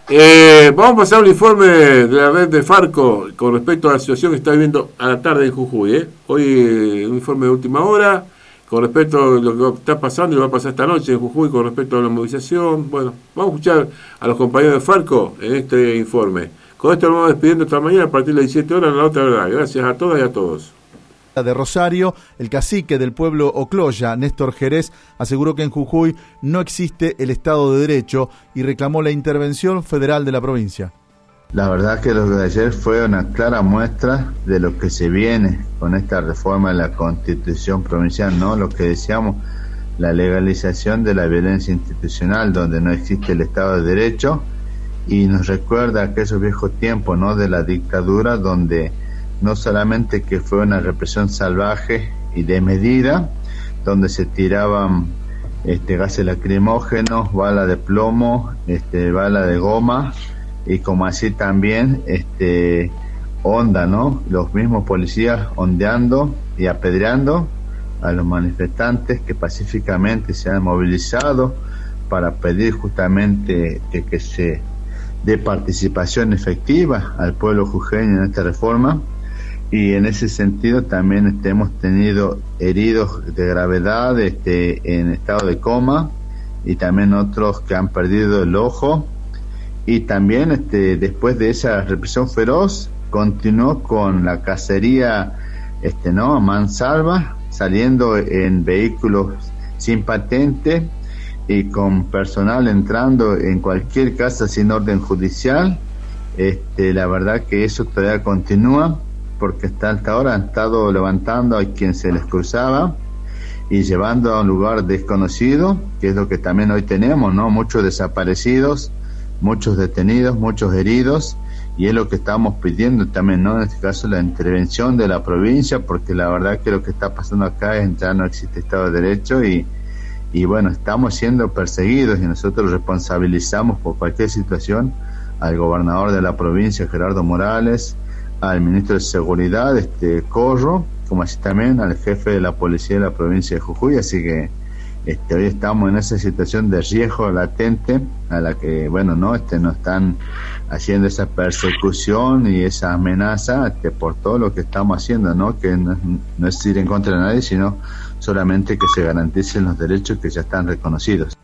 Vamos a pasar un informe de la red de Farco con respecto a la situación que está viviendo a la tarde en Jujuy. Hoy un informe de última hora con respecto a lo que está pasando y va a pasar esta noche en Jujuy con respecto a la movilización. Bueno, vamos a escuchar a los compañeros de Farco en este informe. Con esto nos vamos despidiendo esta mañana a partir de las 17 horas en La Otra Verdad. Gracias a todas y a todos. De Rosario, el cacique del pueblo Ocloya, Néstor Jerez, aseguró que en Jujuy no existe el Estado de Derecho y reclamó la intervención federal de la provincia. La verdad que lo de ayer fue una clara muestra de lo que se viene con esta reforma de la Constitución provincial, ¿no? Lo que decíamos, la legalización de la violencia institucional donde no existe el Estado de Derecho, y nos recuerda aquellos viejos tiempos, ¿no?, de la dictadura, donde no solamente que fue una represión salvaje y desmedida, donde se tiraban gases lacrimógenos, bala de plomo, bala de goma, y como así también onda, ¿no?, los mismos policías ondeando y apedreando a los manifestantes que pacíficamente se han movilizado para pedir justamente que se dé participación efectiva al pueblo jujeño en esta reforma. Y en ese sentido también hemos tenido heridos de gravedad en estado de coma, y también otros que han perdido el ojo. Y también después de esa represión feroz continuó con la cacería a mansalva, saliendo en vehículos sin patente y con personal entrando en cualquier casa sin orden judicial. La verdad que eso todavía continúa, porque hasta ahora han estado levantando a quien se les cruzaba y llevando a un lugar desconocido, que es lo que también hoy tenemos, ¿no? Muchos desaparecidos, muchos detenidos, muchos heridos, y es lo que estamos pidiendo también, ¿no?, en este caso la intervención de la provincia, porque la verdad que lo que está pasando acá es ya no existe Estado de Derecho, y bueno, estamos siendo perseguidos, y nosotros responsabilizamos por cualquier situación al gobernador de la provincia, Gerardo Morales, al ministro de Seguridad, Corro, como así también al jefe de la policía de la provincia de Jujuy. Así que hoy estamos en esa situación de riesgo latente a la que, bueno, no nos están haciendo esa persecución y esa amenaza por todo lo que estamos haciendo, ¿no? Que no es ir en contra de nadie, sino solamente que se garanticen los derechos que ya están reconocidos.